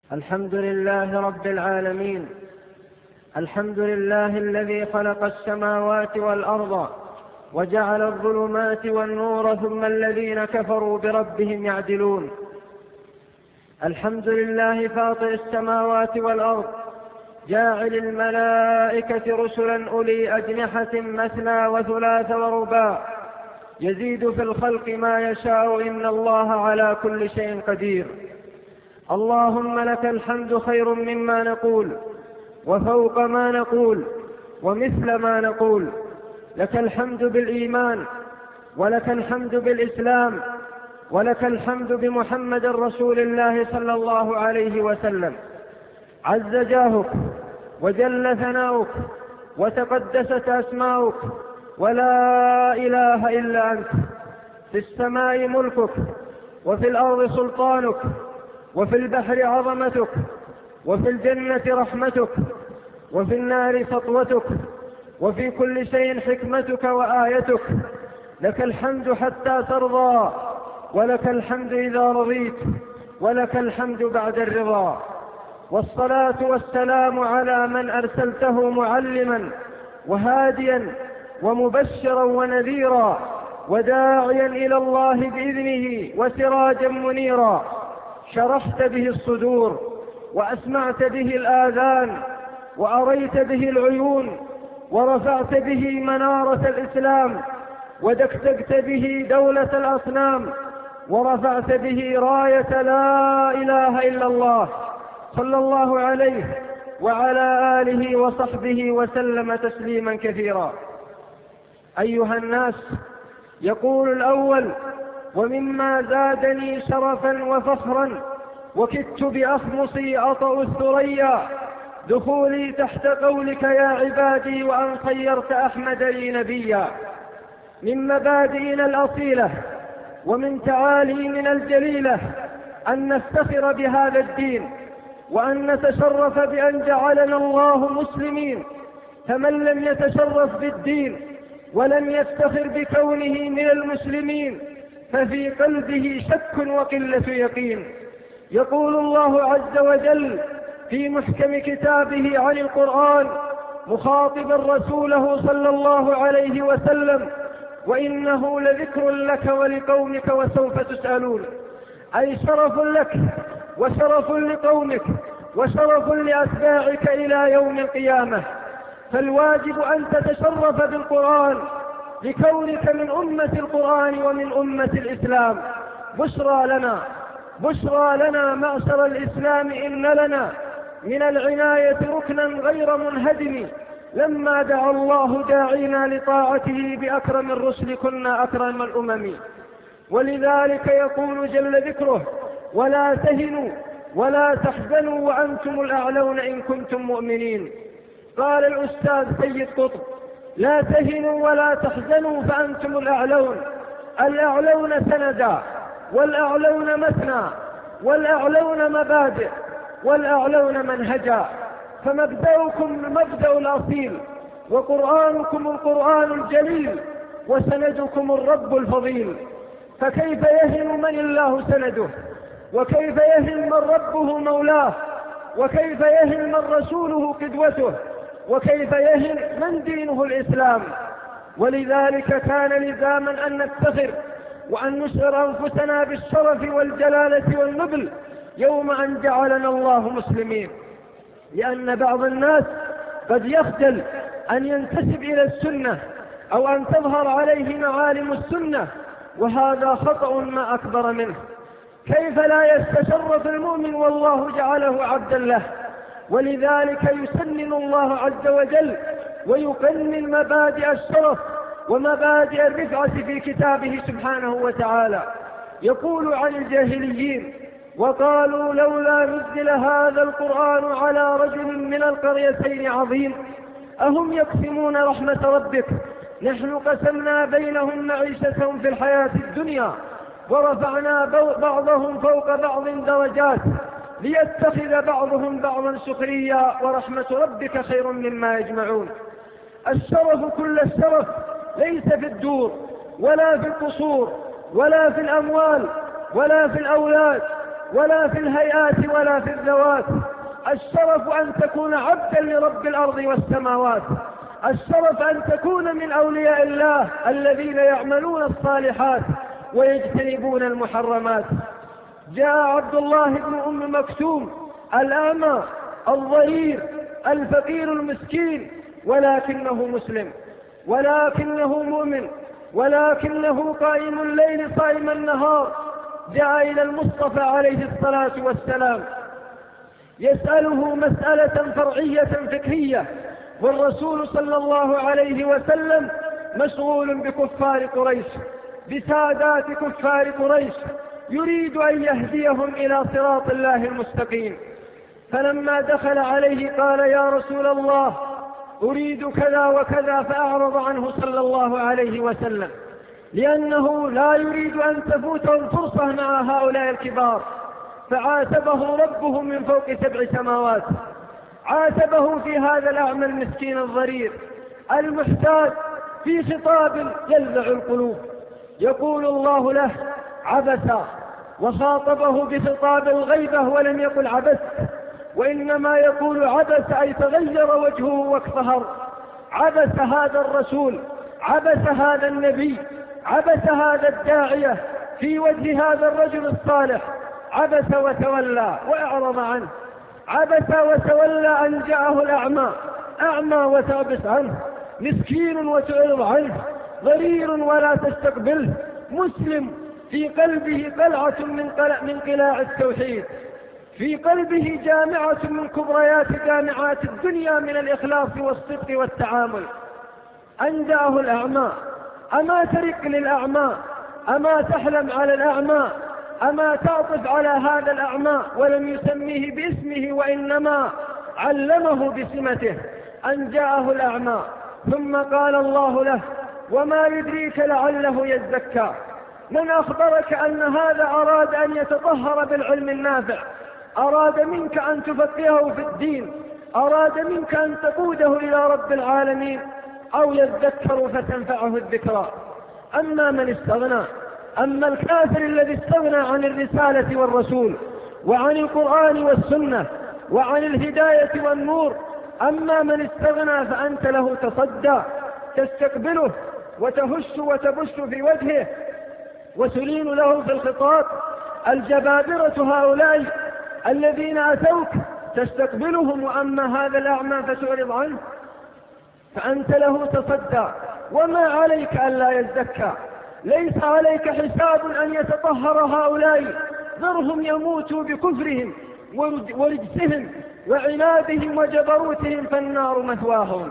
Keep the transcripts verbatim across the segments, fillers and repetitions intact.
الحمد لله رب العالمين. الحمد لله الذي خلق السماوات والأرض وجعل الظلمات والنور ثم الذين كفروا بربهم يعدلون. الحمد لله فاطر السماوات والأرض جاعل الملائكة رسلا أولي أجنحة مثنى وثلاث ورباع يزيد في الخلق ما يشاء إن الله على كل شيء قدير. اللهم لك الحمد خير مما نقول وفوق ما نقول ومثل ما نقول. لك الحمد بالإيمان، ولك الحمد بالإسلام، ولك الحمد بمحمد رسول الله صلى الله عليه وسلم. عز جاهك وجل ثناؤك وتقدست أسماؤك، ولا إله إلا أنت. في السماء ملكك، وفي الأرض سلطانك، وفي البحر عظمتك، وفي الجنة رحمتك، وفي النار سطوتك، وفي كل شيء حكمتك وآيتك. لك الحمد حتى ترضى، ولك الحمد إذا رضيت، ولك الحمد بعد الرضا. والصلاة والسلام على من أرسلته معلما وهاديا ومبشرا ونذيرا وداعيا إلى الله بإذنه وسراجا منيرا، شرحت به الصدور وأسمعت به الآذان وأريت به العيون ورفعت به منارة الإسلام ودكتكت به دولة الأصنام ورفعت به راية لا إله إلا الله، صلى الله عليه وعلى آله وصحبه وسلم تسليما كثيرا. أيها الناس، يقول الأول: ومما زادني شرفا وفخرا وكدت بأخمصي أطأ الثريا دخولي تحت قولك يا عبادي وأن خيرت أحمد لي نبيا. من مبادئنا الأصيلة ومن تعاليمنا الجليلة أن نفتخر بهذا الدين، وأن نتشرف بأن جعلنا الله مسلمين. فمن لم يتشرف بالدين ولم يفتخر بكونه من المسلمين ففي قلبه شك وقلة يقين. يقول الله عز وجل في محكم كتابه عن القرآن مخاطبا رسوله صلى الله عليه وسلم: وإنه لذكر لك ولقومك وسوف تسألون. أي شرف لك وشرف لقومك وشرف لأتباعك إلى يوم القيامة. فالواجب أن تتشرف بالقرآن لكونك من أمة القرآن ومن أمة الإسلام. بشرى لنا بشرى لنا معشر الإسلام إن لنا من العناية ركنا غير منهدم. لما دعا الله داعينا لطاعته بأكرم الرسل كنا أكرم الأمم. ولذلك يقول جل ذكره: ولا تهنوا ولا تحزنوا وأنتم الأعلون إن كنتم مؤمنين. قال الأستاذ سيد قطب: لا تهنوا ولا تحزنوا فأنتم الأعلون. الأعلون سندا، والأعلون مثنى، والأعلون مبادئ، والأعلون منهجا. فمبدأكم المبدأ الأصيل، وقرآنكم القرآن الجليل، وسندكم الرب الفضيل. فكيف يهن من الله سنده؟ وكيف يهن من ربه مولاه؟ وكيف يهن من رسوله قدوته؟ وكيف يهن من دينه الإسلام؟ ولذلك كان لزاما أن نفتخر وأن نشعر أنفسنا بالشرف والجلالة والنبل يوم أن جعلنا الله مسلمين. لأن بعض الناس قد يخجل أن ينتسب إلى السنة أو أن تظهر عليه معالم السنة، وهذا خطأ ما أكبر منه. كيف لا يتشرف المؤمن والله جعله عبدا له؟ ولذلك يسنن الله عز وجل ويقنن مبادئ الشرف ومبادئ الرفعة في كتابه سبحانه وتعالى. يقول عن الجاهليين: وقالوا لولا نزل هذا القرآن على رجل من القريتين عظيم أهم يقسمون رحمة ربك نحن قسمنا بينهم معيشتهم في الحياة الدنيا ورفعنا بعضهم فوق بعض درجات ليتخذ بعضهم بعضا سخريا ورحمة ربك خير مما يجمعون. الشرف كل الشرف ليس في الدور ولا في القصور ولا في الأموال ولا في الأولاد ولا في الهيئات ولا في الذوات. الشرف أن تكون عبدا لرب الأرض والسماوات. الشرف أن تكون من أولياء الله الذين يعملون الصالحات ويجتنبون المحرمات. جاء عبد الله بن أم مكتوم الأعمى الضرير الفقير المسكين، ولكنه مسلم، ولكنه مؤمن، ولكنه قائم الليل صائم النهار. جاء إلى المصطفى عليه الصلاة والسلام يسأله مسألة فرعية فقهية، والرسول صلى الله عليه وسلم مشغول بكفار قريش، بسادات كفار قريش، يريد أن يهديهم إلى صراط الله المستقيم. فلما دخل عليه قال: يا رسول الله، أريد كذا وكذا، فأعرض عنه صلى الله عليه وسلم، لأنه لا يريد أن تفوته الفرصة مع هؤلاء الكبار. فعاتبه ربه من فوق سبع سماوات، عاتبه في هذا الأعمى المسكين الضرير المحتاج في خطاب يلذع القلوب. يقول الله له: عبس، وخاطبه بخطاب الغيبة ولم يقل عبس، وإنما يقول عبس أي تغير وجهه واكفهر. عبس هذا الرسول، عبس هذا النبي، عبس هذا الداعية في وجه هذا الرجل الصالح، عبس وتولى وأعرض عنه. عبس وتولى أن جاءه الأعمى، أعمى وتعبس عنه، مسكين وتعرض عنه، ضرير ولا تستقبله، مسلم في قلبه قلعة من قلع من قلاع التوحيد، في قلبه جامعة من كبريات جامعات الدنيا من الإخلاص والصدق والتعامل. أن جاءه الأعمى. أما ترق للأعمى؟ أما تحلم على الأعمى؟ أما تعطف على هذا الأعمى ولم يسميه باسمه وإنما علمه بسمته؟ أن جاءه الأعمى ثم قال الله له: وما يدريك لعله يزكى. من أخبرك أن هذا أراد أن يتطهر بالعلم النافع؟ أراد منك أن تفقهه في الدين؟ أراد منك أن تقوده إلى رب العالمين؟ أو يذكر فتنفعه الذكرى؟ أما من استغنى، أما الكافر الذي استغنى عن الرسالة والرسول وعن القرآن والسنة وعن الهداية والنور، أما من استغنى فأنت له تصدى، تستقبله وتهش وتبش في وجهه وتلين له في الخطاب. الجبابرة هؤلاء الذين أتوك تستقبلهم، وأما هذا الأعمى فتعرض عنه، فأنت له تصدى. وما عليك ألا يزكى؟ ليس عليك حساب أن يتطهر هؤلاء، ذرهم يموتوا بكفرهم ورجسهم وعنادهم وجبروتهم، فالنار مثواهم.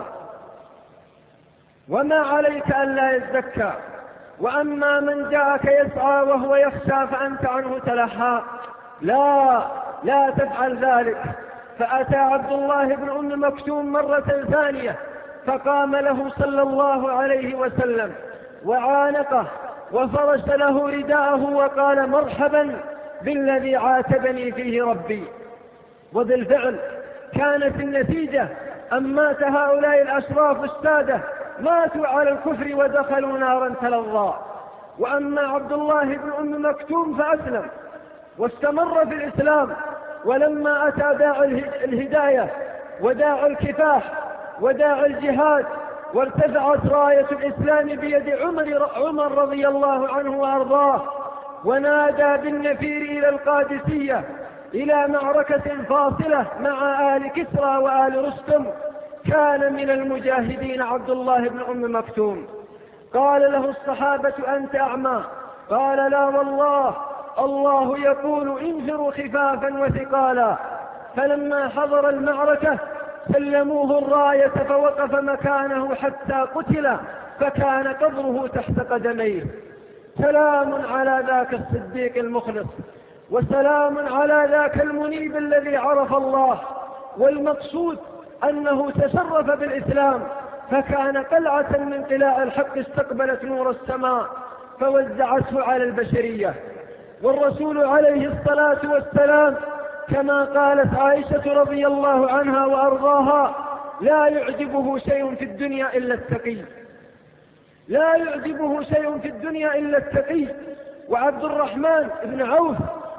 وما عليك ألا يزكى. وأما من جاءك يسعى وهو يخشى فأنت عنه تلهى، لا لا تفعل ذلك. فأتى عبد الله بن أم مكتوم مرة ثانية فقام له صلى الله عليه وسلم وعانقه وفرش له رداءه وقال: مرحبا بالذي عاتبني فيه ربي. وبالفعل كانت النتيجة أن مات هؤلاء الأشراف السادة، ماتوا على الكفر ودخلوا نارا تلظى. وأما عبد الله بن أم مكتوم فأسلم واستمر في الإسلام، ولما أتى داعي الهداية وداعي الكفاح وداعي الجهاد وارتفعت راية الإسلام بيد عمر, عمر رضي الله عنه وأرضاه، ونادى بالنفير إلى القادسية إلى معركة فاصلة مع آل كسرى وآل رستم، كان من المجاهدين عبد الله بن أم مكتوم. قال له الصحابة: أنت أعمى؟ قال: لا والله، الله يقول: انفروا خفافا وثقالا. فلما حضر المعركة سلموه الراية فوقف مكانه حتى قتل، فكان قبره تحت قدميه. سلام على ذاك الصديق المخلص، وسلام على ذاك المنيب الذي عرف الله. والمقصود أنه تشرف بالإسلام، فكان قلعة من قلاع الحق استقبلت نور السماء فوزعته على البشرية. والرسول عليه الصلاة والسلام كما قالت عائشة رضي الله عنها وأرضاها: لا يعجبه شيء في الدنيا إلا التقي، لا يعجبه شيء في الدنيا إلا التقي. وعبد الرحمن بن عوف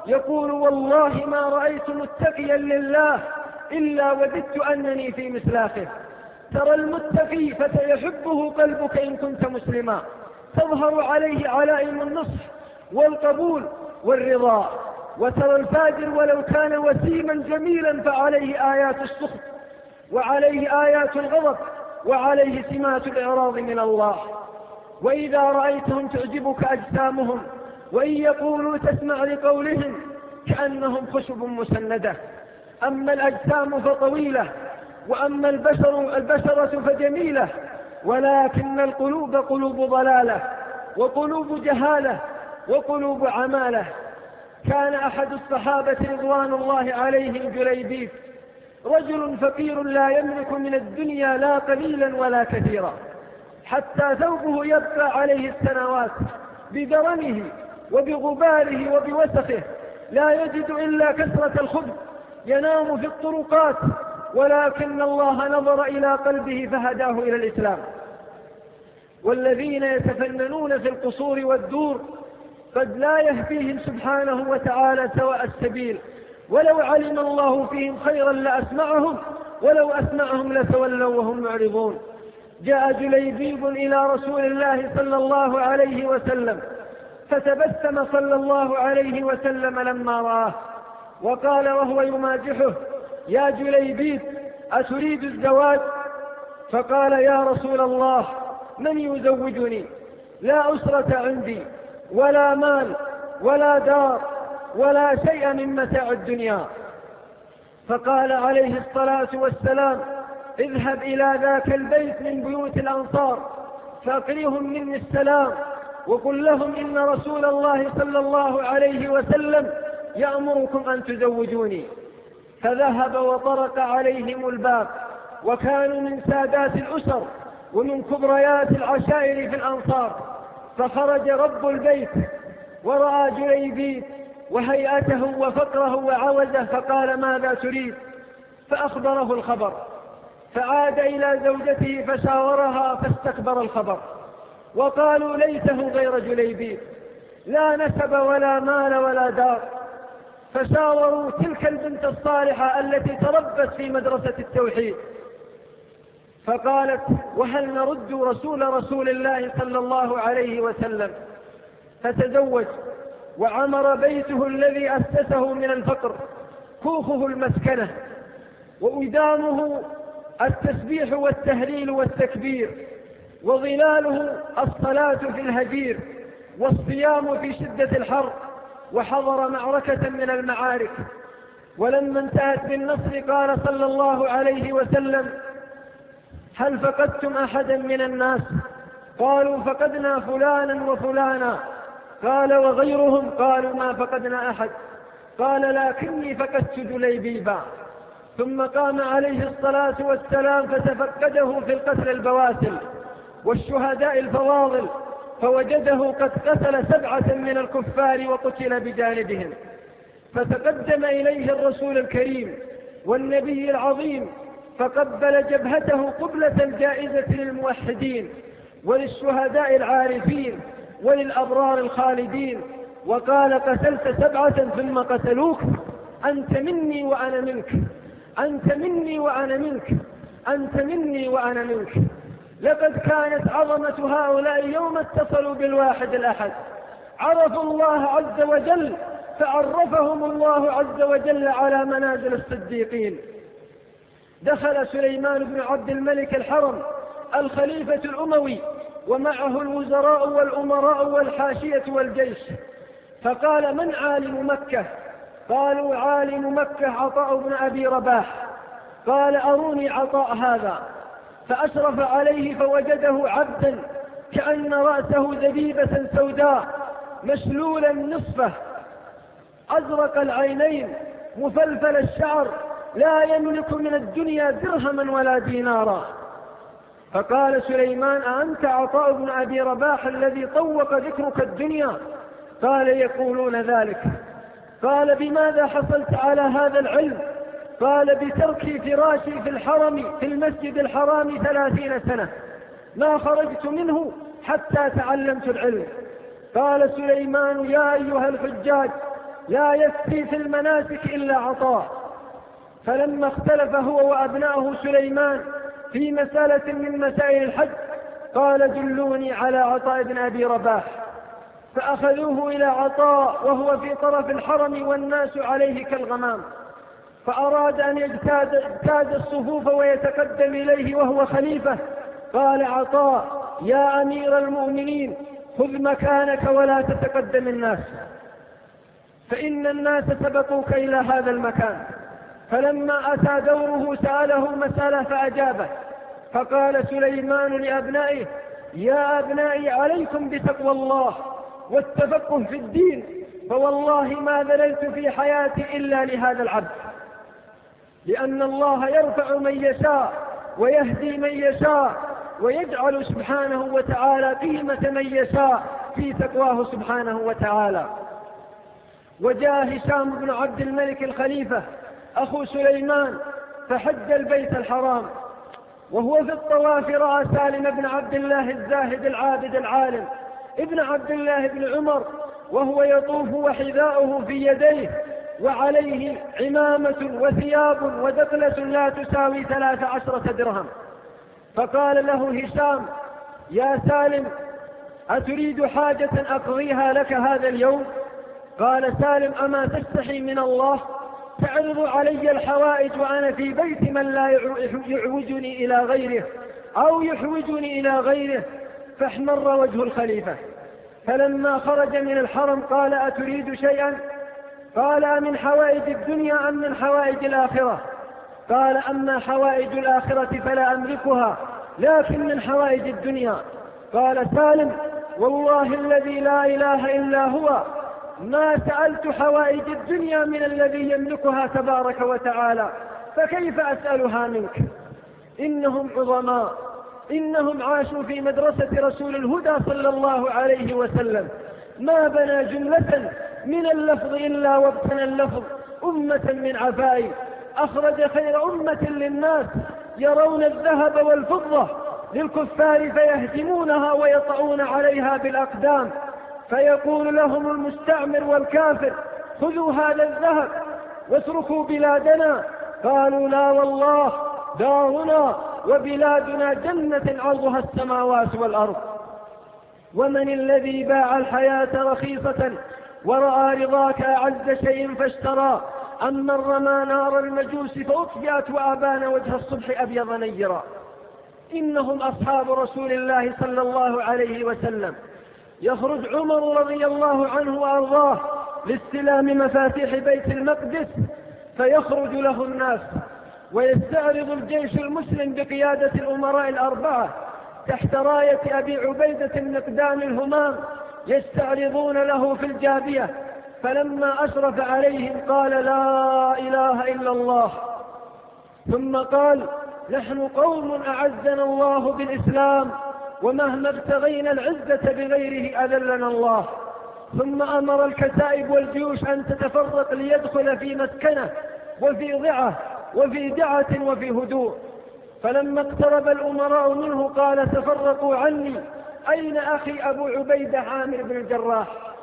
يقول والله ما رأيت متقيا لله إلا وددت أنني في مسلاخه. ترى المتقي فسيحبه قلبك إن كنت مسلما، تظهر عليه علائم النصح والقبول والرضا. وترى الفاجر ولو كان وسيما جميلا فعليه آيات السخط، وعليه آيات الغضب، وعليه سمات الإعراض من الله. وإذا رأيتهم تعجبك أجسامهم، وإن يقولوا تسمع لقولهم كأنهم خشب مسندة. أما الأجسام فطويلة، وأما البشر البشرة فجميلة، ولكن القلوب قلوب ضلالة، وقلوب جهالة، وقلوب عمالة. كان أحد الصحابة رضوان الله عليهم جليبيب، رجل فقير لا يملك من الدنيا لا قليلا ولا كثيرا، حتى ثوبه يبقى عليه السنوات بدرنه وبغباره وبوسخه، لا يجد إلا كثرة الخبز، ينام في الطرقات، ولكن الله نظر إلى قلبه فهداه إلى الإسلام. والذين يتفننون في القصور والدور قد لا يهديهم سبحانه وتعالى سواء السبيل، ولو علم الله فيهم خيرا لأسمعهم، ولو أسمعهم لتولوا وهم معرضون. جاء جليبيب إلى رسول الله صلى الله عليه وسلم، فتبسم صلى الله عليه وسلم لما رآه، وقال وهو يمازحه: يا جليبيب أتريد الزواج؟ فقال: يا رسول الله من يزوجني؟ لا أسرة عندي، ولا مال، ولا دار، ولا شيء من متاع الدنيا. فقال عليه الصلاة والسلام: اذهب إلى ذاك البيت من بيوت الأنصار فأقرهم مني السلام، وقل لهم إن رسول الله صلى الله عليه وسلم يأمركم أن تزوجوني. فذهب وطرق عليهم الباب، وكانوا من سادات الأسر ومن كبريات العشائر في الأنصار. فخرج رب البيت ورأى جليبيب وهيئته وفقره وعوزه، فقال: ماذا تريد؟ فأخبره الخبر، فعاد إلى زوجته فشاورها فاستكبر الخبر، وقالوا: ليته غير جليبيب، لا نسب ولا مال ولا دار. فشاوروا تلك البنت الصالحة التي تربت في مدرسة التوحيد، فقالت: وهل نرد رسول رسول الله صلى الله عليه وسلم؟ فتزوج، وعمر بيته الذي أسسه من الفقر كوخه المسكنة، وإدامه التسبيح والتهليل والتكبير، وظلاله الصلاة في الهجير، والصيام في شدة الحر، وحضر معركة من المعارك. ولما انتهت بالنصر قال صلى الله عليه وسلم: هل فقدتم أحدا من الناس؟ قالوا: فقدنا فلانا وفلانا. قال: وغيرهم؟ قالوا: ما فقدنا أحد. قال: لكني فقدت جليبيبا. ثم قام عليه الصلاة والسلام فتفقده في القتل البواسل والشهداء الفواضل، فوجده قد قتل سبعة من الكفار وقتل بجانبهم. فتقدم إليه الرسول الكريم والنبي العظيم، فقبل جبهته قبلة جائزة للموحدين وللشهداء العارفين وللأبرار الخالدين، وقال: قتلت سبعة ثم قتلوك، أنت مني وأنا منك، أنت مني وأنا منك، أنت مني وأنا منك. لقد كانت عظمة هؤلاء يوم اتصلوا بالواحد الأحد، عرفوا الله عز وجل، فعرفهم الله عز وجل على منازل الصديقين. دخل سليمان بن عبد الملك الحرم الخليفة الأموي، ومعه الوزراء والأمراء والحاشية والجيش، فقال: من عالم مكة؟ قالوا: عالم مكة عطاء بن أبي رباح. قال: أروني عطاء هذا. فأشرف عليه فوجده عبدا كأن رأسه زبيبة سوداء مشلولا نصفه، أزرق العينين، مفلفل الشعر، لا يملك من الدنيا درهما ولا دينارا. فقال سليمان: أأنت عطاء بن أبي رباح الذي طوق ذكرك الدنيا؟ قال: يقولون ذلك. قال: بماذا حصلت على هذا العلم؟ قال: بتركي فراشي في الحرم في المسجد الحرام ثلاثين سنة، ما خرجت منه حتى تعلمت العلم. قال سليمان: يا أيها الحجاج، لا يكفي في المناسك إلا عطاء. فلما اختلف هو وأبنائه سليمان في مسألة من مسائل الحج قال دلوني على عطاء بن أبي رباح، فأخذوه إلى عطاء وهو في طرف الحرم والناس عليه كالغمام، فأراد أن يجتاز, يجتاز الصفوف ويتقدم إليه وهو خليفة. قال عطاء يا أمير المؤمنين خذ مكانك ولا تتقدم الناس، فإن الناس سبقوك إلى هذا المكان. فلما أتى دوره سأله مسألة فأجابه، فقال سليمان لأبنائه يا أبنائي عليكم بتقوى الله والتفقه في الدين، فوالله ما ذللت في حياتي إلا لهذا العبد، لأن الله يرفع من يشاء ويهدي من يشاء ويجعل سبحانه وتعالى قيمة من يشاء في تقواه سبحانه وتعالى. وجاء هشام بن عبد الملك الخليفة أخو سليمان فحج البيت الحرام، وهو في الطواف رأى سالم بن عبد الله الزاهد العابد العالم ابن عبد الله بن عمر وهو يطوف وحذاؤه في يديه وعليه عمامة وثياب ودقلة لا تساوي ثلاث عشرة درهم. فقال له هشام يا سالم أتريد حاجة أقضيها لك هذا اليوم؟ قال سالم أما تستحي من الله تعرض علي الحوائج وأنا في بيت من لا يعوجني إلى غيره أو يحوجني إلى غيره. فاحمر وجه الخليفة. فلما خرج من الحرم قال أتريد شيئا؟ قال من حوائج الدنيا أم من حوائج الآخرة؟ قال أما حوائج الآخرة فلا أملكها لكن من حوائج الدنيا. قال سالم والله الذي لا إله إلا هو ما سألت حوائج الدنيا من الذي يملكها تبارك وتعالى، فكيف أسألها منك؟ إنهم عظماء، إنهم عاشوا في مدرسة رسول الهدى صلى الله عليه وسلم، ما بنى جملة من اللفظ إلا وابتنى اللفظ أمة من عفائي، أخرج خير أمة للناس يرون الذهب والفضة للكفار فيهدمونها ويطعون عليها بالأقدام، فيقول لهم المستعمر والكافر خذوا هذا الذهب واتركوا بلادنا. قالوا لا والله دارنا وبلادنا جنة عرضها السماوات والأرض. ومن الذي باع الحياة رخيصة ورأى رضاك أعز شيء فاشترى؟ أما رمى نار المجوس فأطفئت وأبان وجه الصبح أبيض نيرا. إنهم أصحاب رسول الله صلى الله عليه وسلم. يخرج عمر رضي الله عنه وأرضاه لاستلام مفاتيح بيت المقدس فيخرج له الناس، ويستعرض الجيش المسلم بقيادة الأمراء الأربعة تحت راية أبي عبيدة المقدام الهمام يستعرضون له في الجابية. فلما أشرف عليهم قال لا إله إلا الله، ثم قال نحن قوم أعزنا الله بالإسلام ومهما ابتغينا العزة بغيره أذلنا الله. ثم أمر الكتائب والجيوش أن تتفرق ليدخل في مسكنه وفي ضعه وفي دعة وفي هدوء. فلما اقترب الأمراء منه قال تفرقوا عني، أين أخي أبو عبيدة عامر بن الجراح؟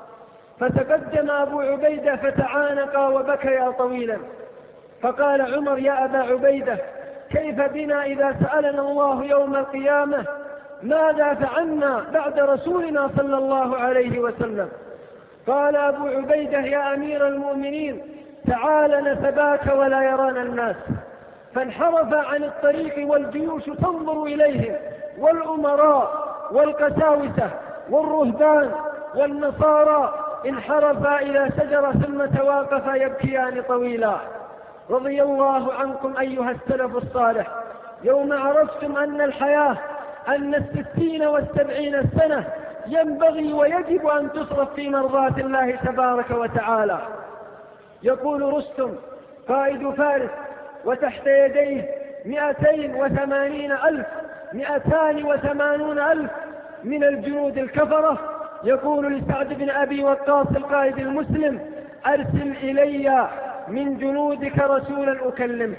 فتقدم أبو عبيدة فتعانقا وبكيا طويلا. فقال عمر يا أبا عبيدة كيف بنا إذا سألنا الله يوم القيامة ماذا فعلنا بعد رسولنا صلى الله عليه وسلم؟ قال أبو عبيدة يا أمير المؤمنين تعال نسباك ولا يرانا الناس. فانحرف عن الطريق والجيوش تنظر إليهم، والأمراء والقساوسة والرهبان والنصارى انحرفا إلى شجرة ثم توقفا يبكيان طويلا. رضي الله عنكم أيها السلف الصالح يوم عرفتم أن الحياة أن الستين والسبعين سنة ينبغي ويجب أن تصرف في مرضاة الله تبارك وتعالى. يقول رستم قائد فارس وتحت يديه مئتين وثمانين ألف مئتان وثمانون ألف من الجنود الكفرة، يقول لسعد بن أبي وقاص القائد المسلم أرسل إلي من جنودك رسولا أكلمه.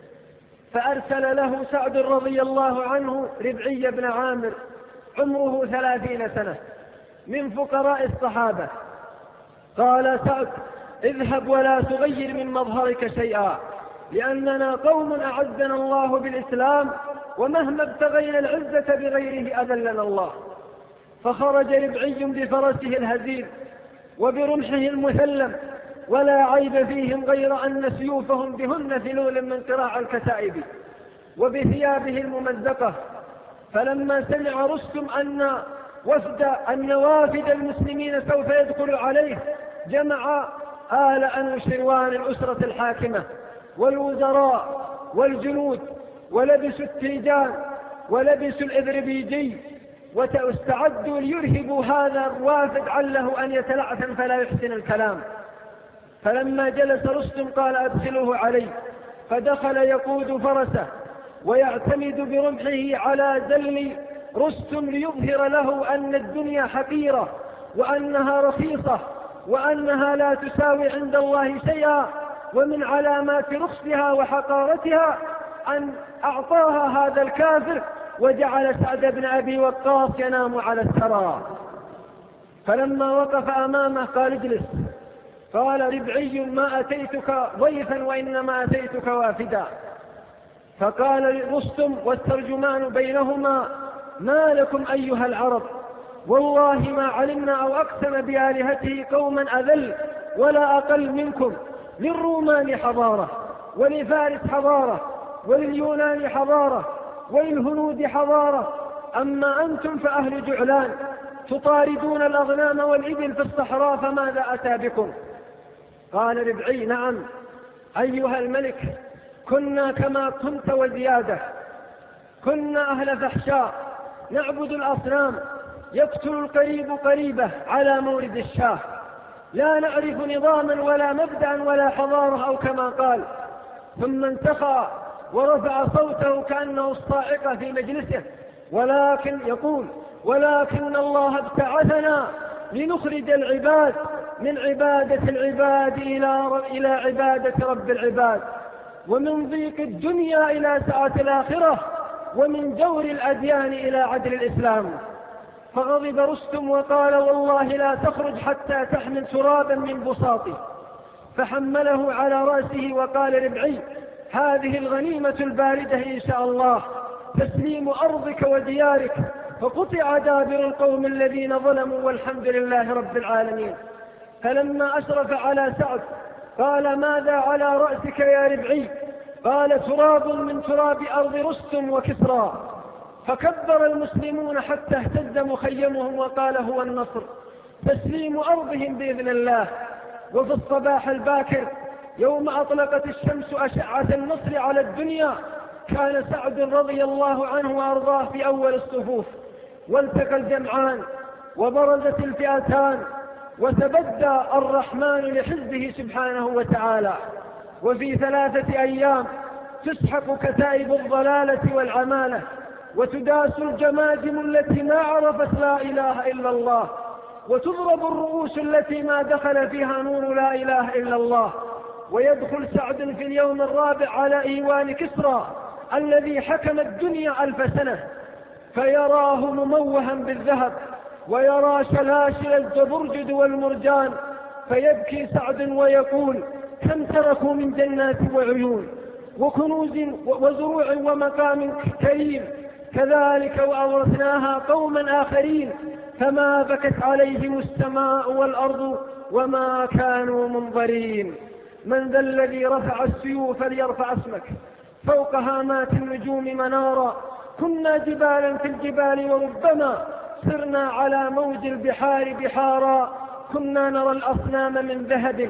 فأرسل له سعد رضي الله عنه ربعي بن عامر عمره ثلاثين سنة من فقراء الصحابة. قال سعد اذهب ولا تغير من مظهرك شيئا، لأننا قوم أعزنا الله بالإسلام، ومهما ابتغينا العزة بغيره أذلنا الله. فخرج ربعي بفرسه الهزيل وبرمحه المثلم، ولا عيب فيهم غير أن سيوفهم بهن ثلول من قراع الكتائب، وبثيابه الممزقة. فلما سمع رستم أن وفد أن وافد المسلمين سوف يدخل عليه، جمع آل أنوشروان الأسرة الحاكمة والوزراء والجنود، ولبسوا التيجان ولبسوا الإذربيجي، واستعدوا ليرهبوا هذا الوافد عله أن يتلعثم فلا يحسن الكلام. فلما جلس رستم قال أدخلوه علي، فدخل يقود فرسه ويعتمد برمحه على زل رستم ليظهر له أن الدنيا حقيرة وأنها رخيصة وأنها لا تساوي عند الله شيئا، ومن علامات رخصها وحقارتها أن أعطاها هذا الكافر وجعل سعد بن أبي وقاص ينام على الثرى. فلما وقف أمامه قال اجلس. قال ربعي ما أتيتك ضيفا وإنما أتيتك وافدا. فقال رستم والترجمان بينهما ما لكم أيها العرب، والله ما علمنا أو أقسم بآلهته قوما أذل ولا أقل منكم، للرومان حضارة ولفارس حضارة ولليونان حضارة وللهنود حضارة، أما أنتم فأهل جعلان تطاردون الأغنام والإبل في الصحراء، فماذا أتى بكم؟ قال ربعي نعم أيها الملك، كنا كما كنت وزيادة، كنا أهل فحشاء نعبد الأصنام، يقتل القريب قريبه على مورد الشاه، لا نعرف نظاما ولا مبدأ ولا حضارة أو كما قال. ثم انتخى ورفع صوته كأنه الصاعقة في مجلسه، ولكن يقول ولكن الله ابتعثنا لنخرج العباد من عبادة العباد إلى إلى عبادة رب العباد، ومن ضيق الدنيا إلى سعة الآخرة، ومن جور الأديان إلى عدل الإسلام. فغضب رستم وقال والله لا تخرج حتى تحمل ترابا من بساطه، فحمله على رأسه وقال ربعي هذه الغنيمة الباردة إن شاء الله، تسليم أرضك وديارك، فقطع دابر القوم الذين ظلموا والحمد لله رب العالمين. فلما أشرف على سعد قال ماذا على رأسك يا ربعي؟ قال تراب من تراب أرض رستم وكسرى. فكبر المسلمون حتى اهتز مخيمهم وقال هو النصر، تسليم أرضهم بإذن الله. وفي الصباح الباكر يوم أطلقت الشمس أشعة النصر على الدنيا، كان سعد رضي الله عنه وأرضاه في أول الصفوف، والتقى الجمعان وبرزت الفئتان، وتبدى الرحمن لحزبه سبحانه وتعالى. وفي ثلاثة أيام تسحق كتائب الضلالة والعمالة، وتداس الجماجم التي ما عرفت لا إله إلا الله، وتضرب الرؤوس التي ما دخل فيها نور لا إله إلا الله. ويدخل سعد في اليوم الرابع على إيوان كسرى الذي حكم الدنيا ألف سنة، فيراه مموها بالذهب، ويرى شلاشل الزبرجد والمرجان، فيبكي سعد ويقول كم تركوا من جنات وعيون وكنوز وزروع ومقام كريم، كذلك وأورثناها قوما آخرين، فما بكت عليهم السماء والأرض وما كانوا منظرين. من ذا الذي رفع السيوف ليرفع اسمك فوق هامات النجوم منارا، كنا جبالا في الجبال وربما سرنا على موج البحار بحارا، كنا نرى الأصنام من ذهب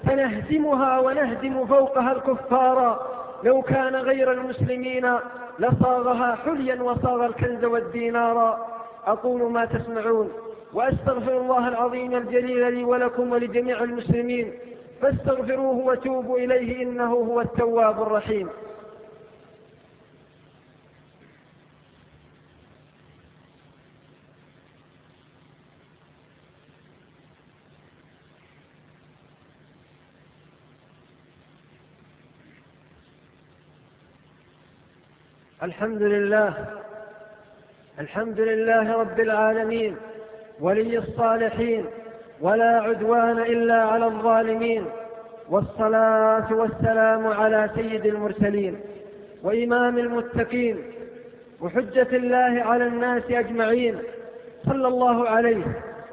فنهزمها ونهزم فوقها الكفارا، لو كان غير المسلمين لصاغها حليا وصاغ الكنز والدينارا. أقول ما تسمعون وأستغفر الله العظيم الجليل لي ولكم ولجميع المسلمين، فاستغفروه وتوبوا إليه إنه هو التواب الرحيم. الحمد لله الحمد لله رب العالمين ولي الصالحين، ولا عدوان إلا على الظالمين، والصلاة والسلام على سيد المرسلين وإمام المتقين وحجة الله على الناس أجمعين، صلى الله عليه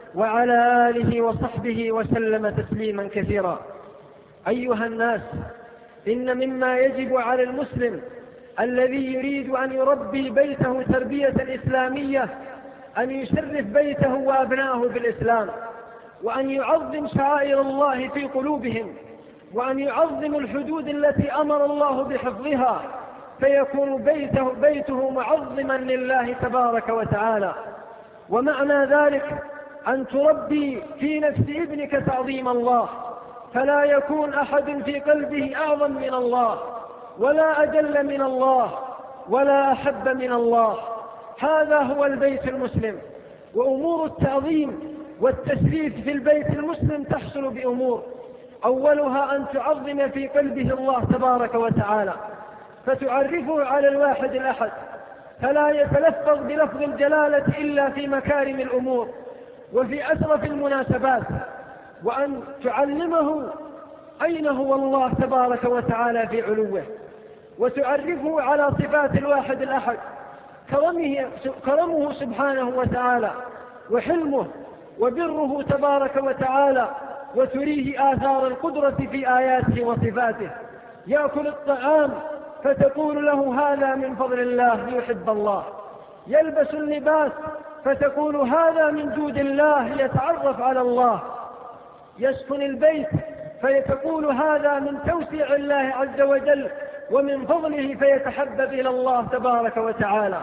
وعلى آله وصحبه وسلم تسليما كثيرا. أيها الناس، إن مما يجب على المسلم الذي يريد أن يربي بيته تربية إسلامية أن يشرف بيته وأبنائه بالإسلام، وأن يعظم شعائر الله في قلوبهم، وأن يعظم الحدود التي أمر الله بحفظها، فيكون بيته, بيته معظما لله تبارك وتعالى. ومعنى ذلك أن تربي في نفس ابنك تعظيم الله، فلا يكون أحد في قلبه أعظم من الله ولا أجل من الله ولا أحب من الله. هذا هو البيت المسلم. وأمور التعظيم والتشريف في البيت المسلم تحصل بأمور، أولها أن تعظم في قلبه الله تبارك وتعالى، فتعرفه على الواحد الأحد، فلا يتلفظ بلفظ الجلالة إلا في مكارم الأمور وفي أشرف المناسبات، وأن تعلمه أين هو الله تبارك وتعالى في علوه، وتعرفه على صفات الواحد الأحد، كرمه, كرمه سبحانه وتعالى، وحلمه وبره تبارك وتعالى، وتريه آثار القدرة في آياته وصفاته. يأكل الطعام فتقول له هذا من فضل الله ليحب الله، يلبس اللباس فتقول هذا من جود الله ليتعرف على الله، يسكن البيت فيتقول هذا من توسيع الله عز وجل ومن فضله فيتحبب إلى الله تبارك وتعالى.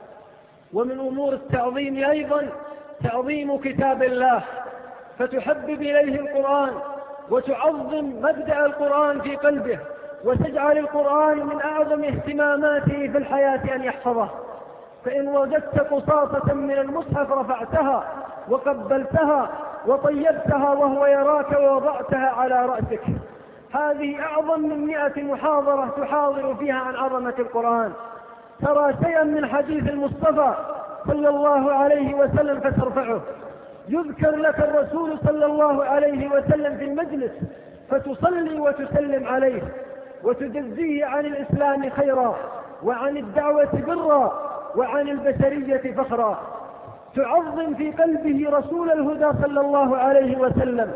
ومن أمور التعظيم أيضا تعظيم كتاب الله، فتحبب إليه القرآن وتعظم مبدأ القرآن في قلبه، وتجعل القرآن من أعظم اهتماماته في الحياة أن يحفظه. فإن وجدت قصاصة من المصحف رفعتها وقبلتها وطيبتها وهو يراك ووضعتها على رأسك. هذه أعظم من مئة محاضرة تحاضر فيها عن عظمة القرآن. ترى شيئا من حديث المصطفى صلى الله عليه وسلم فترفعه، يذكر لك الرسول صلى الله عليه وسلم في المجلس فتصلي وتسلم عليه، وتجزيه عن الإسلام خيرا، وعن الدعوة برا، وعن البشرية فخرا. تعظم في قلبه رسول الهدى صلى الله عليه وسلم،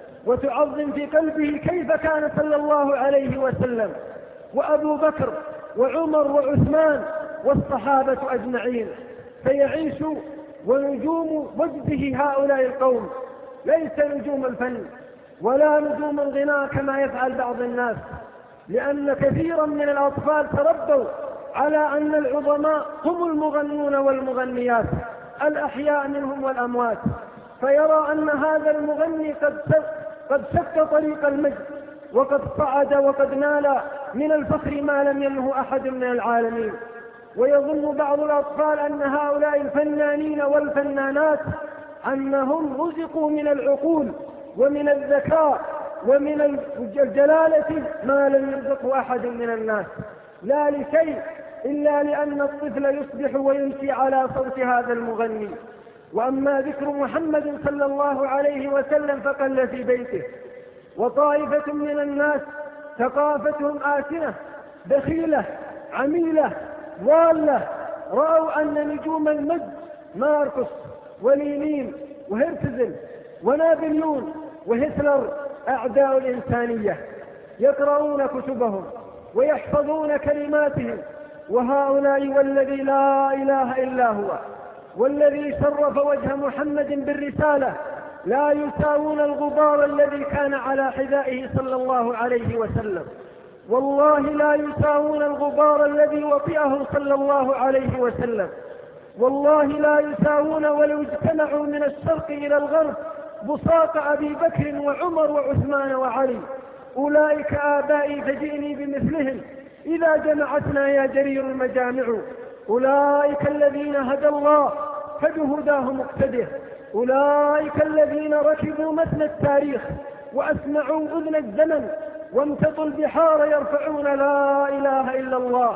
وتعظم في قلبه كيف كان صلى الله عليه وسلم وأبو بكر وعمر وعثمان والصحابة أجمعين، فيعيش ونجوم وجده هؤلاء القوم ليس نجوم الفن ولا نجوم الغناء كما يفعل بعض الناس، لأن كثيرا من الأطفال تربوا على أن العظماء هم المغنون والمغنيات الأحياء منهم والأموات، فيرى أن هذا المغني قد قد شق طريق المجد وقد صعد وقد نال من الفخر ما لم ينه أحد من العالمين. ويظن بعض الأطفال أن هؤلاء الفنانين والفنانات أنهم رزقوا من العقول ومن الذكاء ومن الجلالة ما لم يرزقه أحد من الناس، لا لشيء إلا لأن الطفل يصبح ويمشي على صوت هذا المغني. وأما ذكر محمد صلى الله عليه وسلم فقل في بيته. وطائفة من الناس ثقافتهم آسنة بخيلة عميلة ضالة، رأوا أن نجوم المجد ماركوس ولينين وهرتزل ونابليون وهتلر أعداء الإنسانية، يقرؤون كتبهم ويحفظون كلماتهم، وهؤلاء والذي لا إله إلا هو والذي شرف وجه محمد بالرسالة لا يساوون الغبار الذي كان على حذائه صلى الله عليه وسلم. والله لا يساوون الغبار الذي وطئه صلى الله عليه وسلم. والله لا يساوون ولو اجتمعوا من الشرق إلى الغرب بصاق أبي بكر وعمر وعثمان وعلي. أولئك آبائي فجئني بمثلهم إذا جمعتنا يا جرير المجامع. أولئك الذين هدى الله فبهداه مقتده. أولئك الذين ركبوا متن التاريخ وأسمعوا أذن الزمن وامتطوا البحار يرفعون لا إله إلا الله.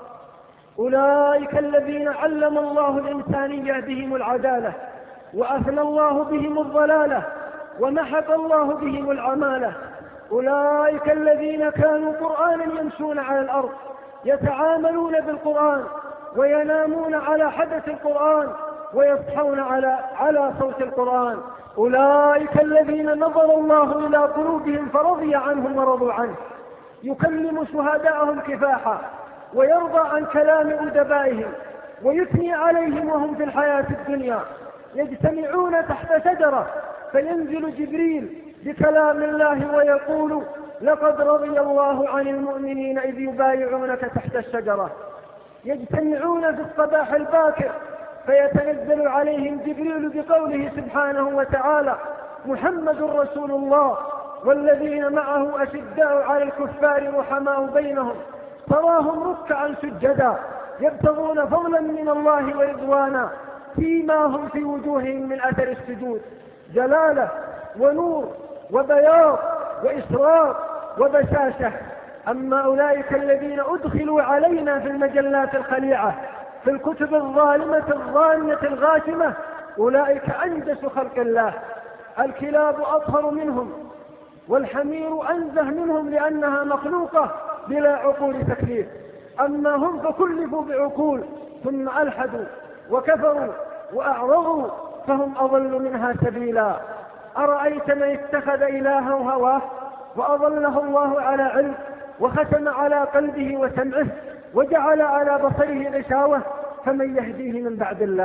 أولئك الذين علم الله الإنسانية بهم العدالة وأثنى الله بهم الضلالة ومحق الله بهم العمالة. أولئك الذين كانوا قرآنا يمشون على الأرض يتعاملون بالقرآن وينامون على حدث القرآن ويصحون على على صوت القرآن. أولئك الذين نظر الله إلى قلوبهم فرضي عنهم ورضوا عنه، يكلم شهداءهم كفاحا ويرضى عن كلام أدبائهم ويثني عليهم وهم في الحياة الدنيا. يجتمعون تحت شجرة فينزل جبريل بكلام الله ويقول لقد رضي الله عن المؤمنين إذ يبايعونك تحت الشجرة. يجتمعون في الصباح الباكر فيتنزل عليهم جبريل بقوله سبحانه وتعالى محمد رسول الله والذين معه أشداء على الكفار رحماء بينهم تراهم ركعا سجدا يبتغون فضلا من الله ورضوانا فيما هم في وجوههم من أثر السجود، جلالة ونور وبياض وإسراق وبشاشة. أما أولئك الذين أدخلوا علينا في المجلات الخليعة في الكتب الظالمة الظالمة الغاشمة أولئك أنجس خلق الله. الكلاب أطهر منهم والحمير أنزه منهم لأنها مخلوقة بلا عقول تكليف، أما هم فكلفوا بعقول ثم ألحدوا وكفروا وأعرضوا فهم أضل منها سبيلا. أرأيت من اتخذ إلهه هواه وأضله الله على علم وختم على قلبه وسمعه وجعل على بصره غشاوة فمن يهديه من بعد الله.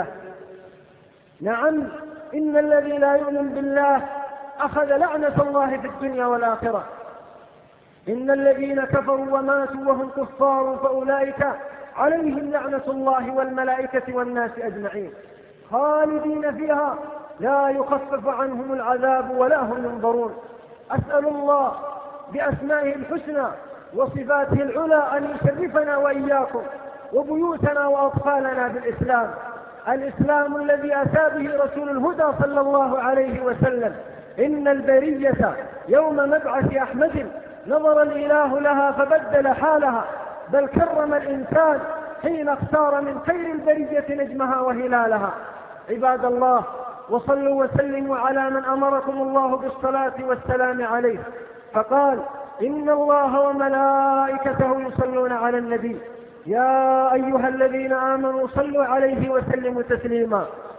نعم، إن الذي لا يؤمن بالله أخذ لعنة الله في الدنيا والآخرة. إن الذين كفروا وماتوا وهم كفار فأولئك عليهم لعنة الله والملائكة والناس أجمعين خالدين فيها لا يخفف عنهم العذاب ولا هم ينظرون. أسأل الله بأسمائه الحسنى وصفاته العلى أن يشرفنا وإياكم وبيوتنا وأطفالنا بالإسلام، الإسلام الذي أتى به رسول الهدى صلى الله عليه وسلم. إن البرية يوم مبعث أحمد نظر الإله لها فبدل حالها، بل كرم الإنسان حين اختار من خير البرية نجمها وهلالها. عباد الله، وصلوا وسلموا على من أمركم الله بالصلاة والسلام عليه، فقال إن الله وملائكته يصلون على النبي يا أيها الذين آمنوا صلوا عليه وسلموا تسليما.